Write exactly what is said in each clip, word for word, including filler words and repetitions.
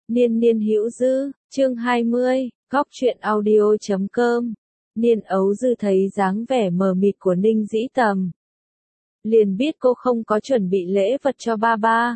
Niên niên hữu dư, chương hai mươi, góc truyện audio chấm com. Niên ấu dư thấy dáng vẻ mờ mịt của Ninh Dĩ Tầm. Liền biết cô không có chuẩn bị lễ vật cho ba ba.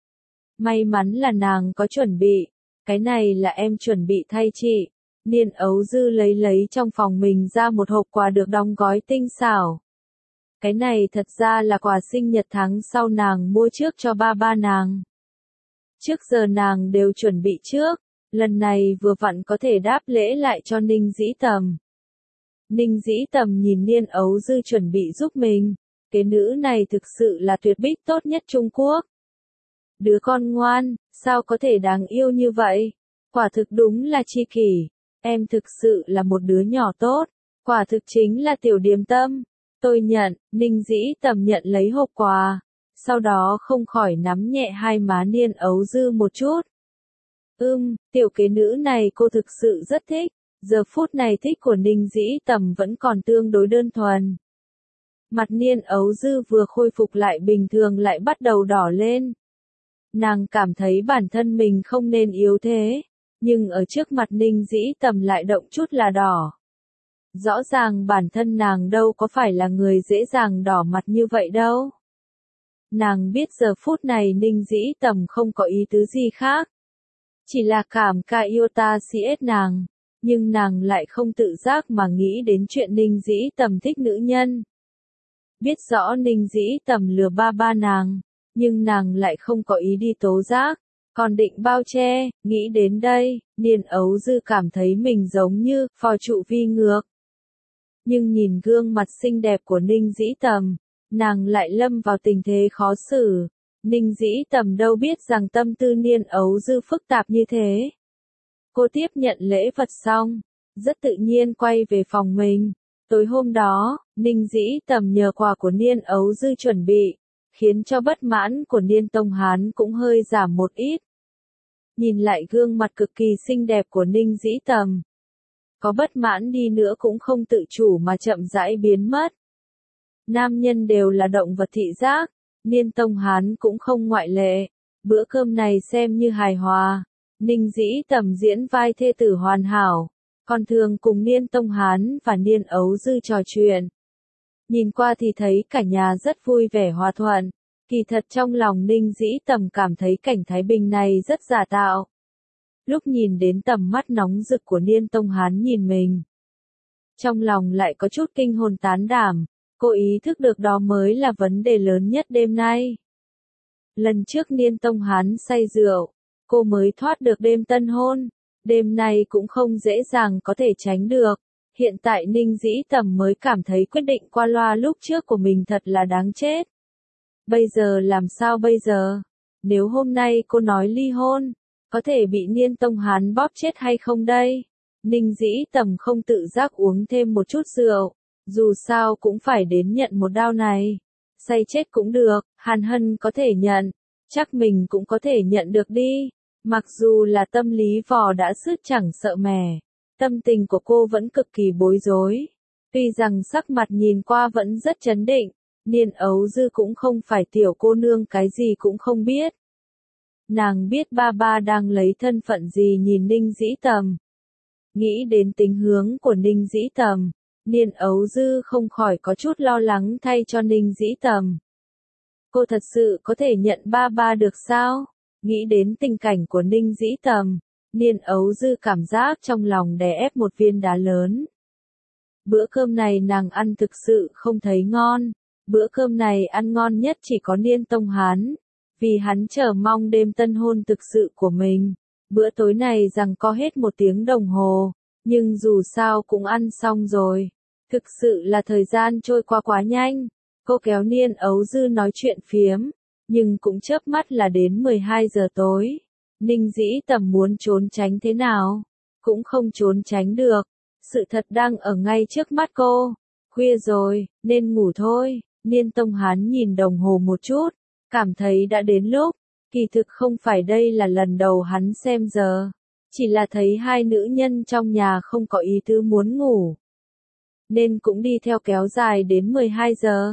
May mắn là nàng có chuẩn bị. Cái này là em chuẩn bị thay chị. Niên ấu dư lấy lấy trong phòng mình ra một hộp quà được đóng gói tinh xảo. Cái này thật ra là quà sinh nhật tháng sau nàng mua trước cho ba ba nàng. Trước giờ nàng đều chuẩn bị trước, lần này vừa vặn có thể đáp lễ lại cho Ninh Dĩ Tầm. Ninh Dĩ Tầm nhìn Niên ấu dư chuẩn bị giúp mình, cái nữ này thực sự là tuyệt bích tốt nhất Trung Quốc. Đứa con ngoan, sao có thể đáng yêu như vậy? Quả thực đúng là chi kỷ, em thực sự là một đứa nhỏ tốt, quả thực chính là tiểu điềm tâm. Tôi nhận, Ninh Dĩ Tầm nhận lấy hộp quà. Sau đó không khỏi nắm nhẹ hai má Niên ấu dư một chút. Ưm, tiểu kế nữ này cô thực sự rất thích, giờ phút này thích của Ninh Dĩ Tầm vẫn còn tương đối đơn thuần. Mặt Niên ấu dư vừa khôi phục lại bình thường lại bắt đầu đỏ lên. Nàng cảm thấy bản thân mình không nên yếu thế, nhưng ở trước mặt Ninh Dĩ Tầm lại động chút là đỏ. Rõ ràng bản thân nàng đâu có phải là người dễ dàng đỏ mặt như vậy đâu. Nàng biết giờ phút này Ninh Dĩ Tầm không có ý tứ gì khác. Chỉ là cảm ca yêu ta si ết nàng, nhưng nàng lại không tự giác mà nghĩ đến chuyện Ninh Dĩ Tầm thích nữ nhân. Biết rõ Ninh Dĩ Tầm lừa ba ba nàng, nhưng nàng lại không có ý đi tố giác, còn định bao che. Nghĩ đến đây, Niên ấu dư cảm thấy mình giống như phò trụ vi ngược. Nhưng nhìn gương mặt xinh đẹp của Ninh Dĩ Tầm, nàng lại lâm vào tình thế khó xử. Ninh Dĩ Tầm đâu biết rằng tâm tư Niên ấu dư phức tạp như thế. Cô tiếp nhận lễ vật xong, rất tự nhiên quay về phòng mình. Tối hôm đó, Ninh Dĩ Tầm nhờ quà của Niên ấu dư chuẩn bị, khiến cho bất mãn của Niên Tông Hán cũng hơi giảm một ít. Nhìn lại gương mặt cực kỳ xinh đẹp của Ninh Dĩ Tầm, có bất mãn đi nữa cũng không tự chủ mà chậm rãi biến mất. Nam nhân đều là động vật thị giác, Niên Tông Hán cũng không ngoại lệ. Bữa cơm này xem như hài hòa. Ninh Dĩ Tầm diễn vai thê tử hoàn hảo, còn thường cùng Niên Tông Hán và Niên ấu dư trò chuyện. Nhìn qua thì thấy cả nhà rất vui vẻ hòa thuận, kỳ thật trong lòng Ninh Dĩ Tầm cảm thấy cảnh Thái Bình này rất giả tạo. Lúc nhìn đến tầm mắt nóng rực của Niên Tông Hán nhìn mình, trong lòng lại có chút kinh hồn tán đảm. Cô ý thức được đó mới là vấn đề lớn nhất đêm nay. Lần trước Niên Tông Hán say rượu, cô mới thoát được đêm tân hôn. Đêm nay cũng không dễ dàng có thể tránh được. Hiện tại Ninh Dĩ Tầm mới cảm thấy quyết định qua loa lúc trước của mình thật là đáng chết. Bây giờ làm sao bây giờ? Nếu hôm nay cô nói ly hôn, có thể bị Niên Tông Hán bóp chết hay không đây? Ninh Dĩ Tầm không tự giác uống thêm một chút rượu. Dù sao cũng phải đến nhận một đao này. Say chết cũng được, Hàn Hân có thể nhận. Chắc mình cũng có thể nhận được đi. Mặc dù là tâm lý vò đã sứt chẳng sợ mẻ, tâm tình của cô vẫn cực kỳ bối rối. Tuy rằng sắc mặt nhìn qua vẫn rất trấn định, Niên ấu dư cũng không phải tiểu cô nương cái gì cũng không biết. Nàng biết ba ba đang lấy thân phận gì nhìn Ninh Dĩ Tầm. Nghĩ đến tính hướng của Ninh Dĩ Tầm, Niên ấu dư không khỏi có chút lo lắng thay cho Ninh Dĩ Tầm. Cô thật sự có thể nhận ba ba được sao? Nghĩ đến tình cảnh của Ninh Dĩ Tầm, Niên ấu dư cảm giác trong lòng đè ép một viên đá lớn. Bữa cơm này nàng ăn thực sự không thấy ngon. Bữa cơm này ăn ngon nhất chỉ có Niên Tông Hán, vì hắn chờ mong đêm tân hôn thực sự của mình. Bữa tối này giằng co hết một tiếng đồng hồ, nhưng dù sao cũng ăn xong rồi. Thực sự là thời gian trôi qua quá nhanh. Cô kéo Niên ấu dư nói chuyện phiếm, nhưng cũng chớp mắt là đến mười hai giờ tối. Ninh Dĩ Tầm muốn trốn tránh thế nào, cũng không trốn tránh được. Sự thật đang ở ngay trước mắt cô. Khuya rồi, nên ngủ thôi. Niên Tông Hán nhìn đồng hồ một chút, cảm thấy đã đến lúc. Kỳ thực không phải đây là lần đầu hắn xem giờ, chỉ là thấy hai nữ nhân trong nhà không có ý tứ muốn ngủ, nên cũng đi theo kéo dài đến mười hai giờ.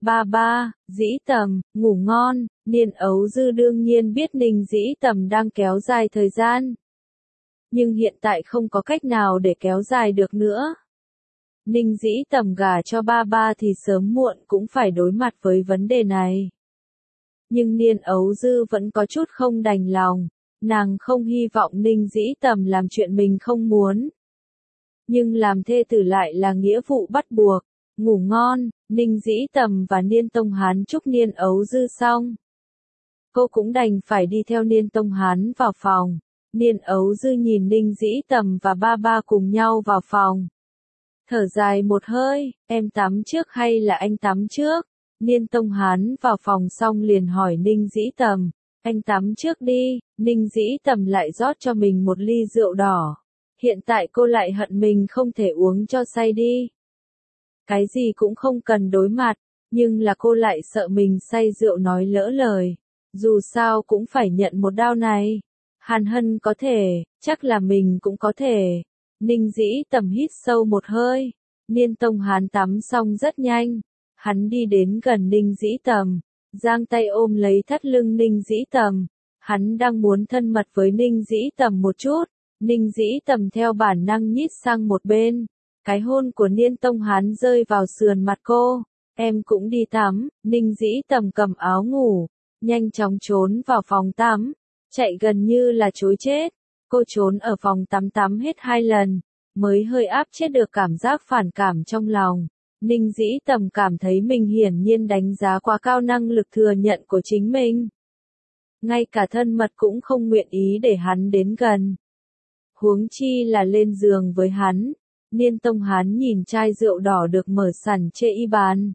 Ba ba, Dĩ Tầm, ngủ ngon. Niên Ấu Dư đương nhiên biết Ninh Dĩ Tầm đang kéo dài thời gian. Nhưng hiện tại không có cách nào để kéo dài được nữa. Ninh Dĩ Tầm gả cho ba ba thì sớm muộn cũng phải đối mặt với vấn đề này. Nhưng Niên Ấu Dư vẫn có chút không đành lòng, nàng không hy vọng Ninh Dĩ Tầm làm chuyện mình không muốn. Nhưng làm thê tử lại là nghĩa vụ bắt buộc. Ngủ ngon, Ninh Dĩ Tầm và Niên Tông Hán chúc Niên Ấu Dư xong. Cô cũng đành phải đi theo Niên Tông Hán vào phòng. Niên Ấu Dư nhìn Ninh Dĩ Tầm và ba ba cùng nhau vào phòng. Thở dài một hơi, em tắm trước hay là anh tắm trước? Niên Tông Hán vào phòng xong liền hỏi Ninh Dĩ Tầm, anh tắm trước đi. Ninh Dĩ Tầm lại rót cho mình một ly rượu đỏ. Hiện tại cô lại hận mình không thể uống cho say đi. Cái gì cũng không cần đối mặt, nhưng là cô lại sợ mình say rượu nói lỡ lời. Dù sao cũng phải nhận một đau này. Hàn Hân có thể, chắc là mình cũng có thể. Ninh Dĩ Tầm hít sâu một hơi. Niên Tông Hán tắm xong rất nhanh. Hắn đi đến gần Ninh Dĩ Tầm, giang tay ôm lấy thắt lưng Ninh Dĩ Tầm. Hắn đang muốn thân mật với Ninh Dĩ Tầm một chút. Ninh Dĩ Tầm theo bản năng nhích sang một bên. Cái hôn của Niên Tông Hán rơi vào sườn mặt cô. Em cũng đi tắm. Ninh Dĩ Tầm cầm áo ngủ, nhanh chóng trốn vào phòng tắm. Chạy gần như là trối chết. Cô trốn ở phòng tắm tắm hết hai lần, mới hơi áp chế được cảm giác phản cảm trong lòng. Ninh Dĩ Tầm cảm thấy mình hiển nhiên đánh giá quá cao năng lực thừa nhận của chính mình. Ngay cả thân mật cũng không nguyện ý để hắn đến gần. Huống chi là lên giường với hắn. Niên Tông Hán nhìn chai rượu đỏ được mở sẵn trên y bàn.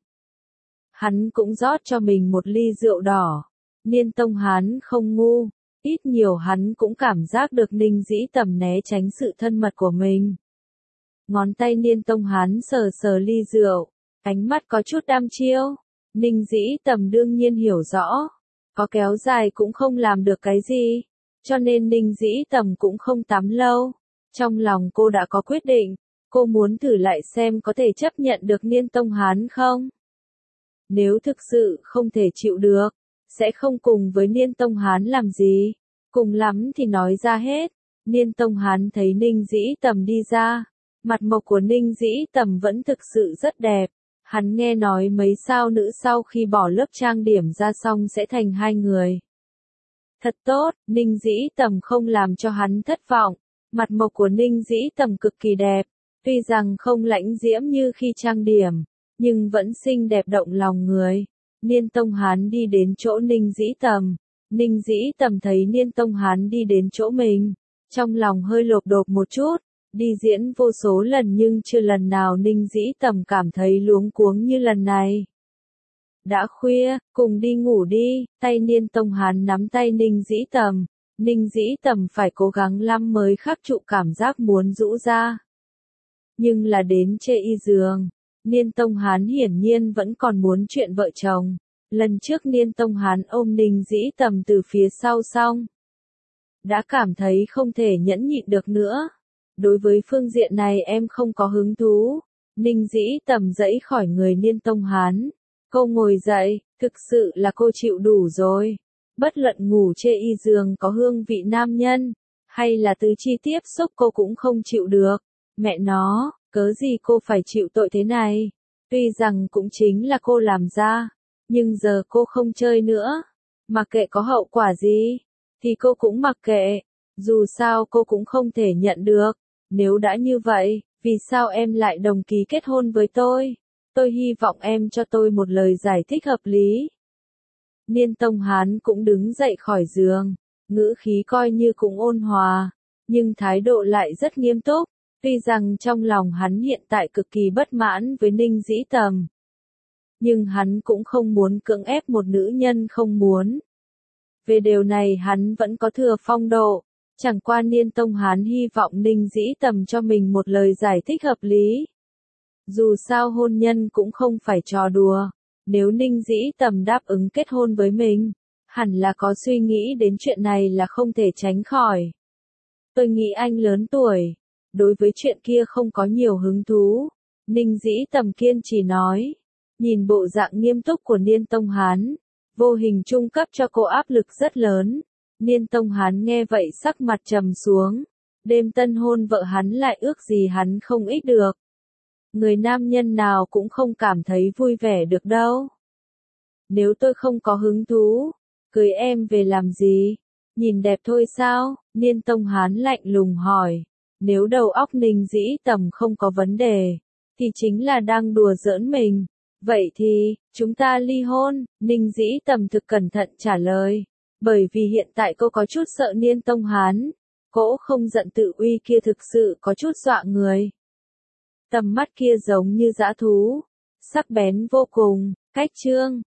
Hắn cũng rót cho mình một ly rượu đỏ. Niên Tông Hán không ngu. Ít nhiều hắn cũng cảm giác được Ninh Dĩ Tầm né tránh sự thân mật của mình. Ngón tay Niên Tông Hán sờ sờ ly rượu, ánh mắt có chút đăm chiêu. Ninh Dĩ Tầm đương nhiên hiểu rõ, có kéo dài cũng không làm được cái gì, cho nên Ninh Dĩ Tầm cũng không tắm lâu. Trong lòng cô đã có quyết định, cô muốn thử lại xem có thể chấp nhận được Niên Tông Hán không. Nếu thực sự không thể chịu được, sẽ không cùng với Niên Tông Hán làm gì, cùng lắm thì nói ra hết. Niên Tông Hán thấy Ninh Dĩ Tầm đi ra, mặt mộc của Ninh Dĩ Tầm vẫn thực sự rất đẹp. Hắn nghe nói mấy sao nữ sau khi bỏ lớp trang điểm ra xong sẽ thành hai người. Thật tốt, Ninh Dĩ Tầm không làm cho hắn thất vọng. Mặt mộc của Ninh Dĩ Tầm cực kỳ đẹp, tuy rằng không lãnh diễm như khi trang điểm, nhưng vẫn xinh đẹp động lòng người. Niên Tông Hán đi đến chỗ Ninh Dĩ Tầm. Ninh Dĩ Tầm thấy Niên Tông Hán đi đến chỗ mình, trong lòng hơi lộp đột một chút. Đi diễn vô số lần nhưng chưa lần nào Ninh Dĩ Tầm cảm thấy luống cuống như lần này. Đã khuya, cùng đi ngủ đi. Tay Niên Tông Hán nắm tay Ninh Dĩ Tầm. Ninh Dĩ Tầm phải cố gắng lắm mới khắc trụ cảm giác muốn rũ ra. Nhưng là đến chê y giường, Niên Tông Hán hiển nhiên vẫn còn muốn chuyện vợ chồng. Lần trước Niên Tông Hán ôm Ninh Dĩ Tầm từ phía sau xong, đã cảm thấy không thể nhẫn nhịn được nữa. Đối với phương diện này em không có hứng thú. Ninh Dĩ Tầm dãy khỏi người Niên Tông Hán. Cô ngồi dậy, thực sự là cô chịu đủ rồi. Bất luận ngủ chê y giường có hương vị nam nhân, hay là tứ chi tiếp xúc cô cũng không chịu được. Mẹ nó, cớ gì cô phải chịu tội thế này? Tuy rằng cũng chính là cô làm ra, nhưng giờ cô không chơi nữa. Mặc kệ có hậu quả gì, thì cô cũng mặc kệ. Dù sao cô cũng không thể nhận được. Nếu đã như vậy, vì sao em lại đồng ký kết hôn với tôi? Tôi hy vọng em cho tôi một lời giải thích hợp lý. Niên Tông Hán cũng đứng dậy khỏi giường, ngữ khí coi như cũng ôn hòa, nhưng thái độ lại rất nghiêm túc. Tuy rằng trong lòng hắn hiện tại cực kỳ bất mãn với Ninh Dĩ Tầm, nhưng hắn cũng không muốn cưỡng ép một nữ nhân không muốn. Về điều này hắn vẫn có thừa phong độ. Chẳng qua Niên Tông Hán hy vọng Ninh Dĩ Tầm cho mình một lời giải thích hợp lý. Dù sao hôn nhân cũng không phải trò đùa. Nếu Ninh Dĩ Tầm đáp ứng kết hôn với mình, hẳn là có suy nghĩ đến chuyện này là không thể tránh khỏi. Tôi nghĩ anh lớn tuổi, đối với chuyện kia không có nhiều hứng thú. Ninh Dĩ Tầm kiên trì nói. Nhìn bộ dạng nghiêm túc của Niên Tông Hán, vô hình trung cấp cho cô áp lực rất lớn. Niên Tông Hán nghe vậy sắc mặt trầm xuống. Đêm tân hôn vợ hắn lại ước gì hắn không ít được. Người nam nhân nào cũng không cảm thấy vui vẻ được đâu. Nếu tôi không có hứng thú, cưới em về làm gì? Nhìn đẹp thôi sao? Niên Tông Hán lạnh lùng hỏi. Nếu đầu óc Ninh Dĩ Tầm không có vấn đề, thì chính là đang đùa giỡn mình. Vậy thì, chúng ta ly hôn, Ninh Dĩ Tầm thực cẩn thận trả lời. Bởi vì hiện tại cô có chút sợ Niên Tông Hán. Cỗ không giận tự uy kia thực sự có chút dọa người. Tầm mắt kia giống như dã thú, sắc bén vô cùng, cách chương.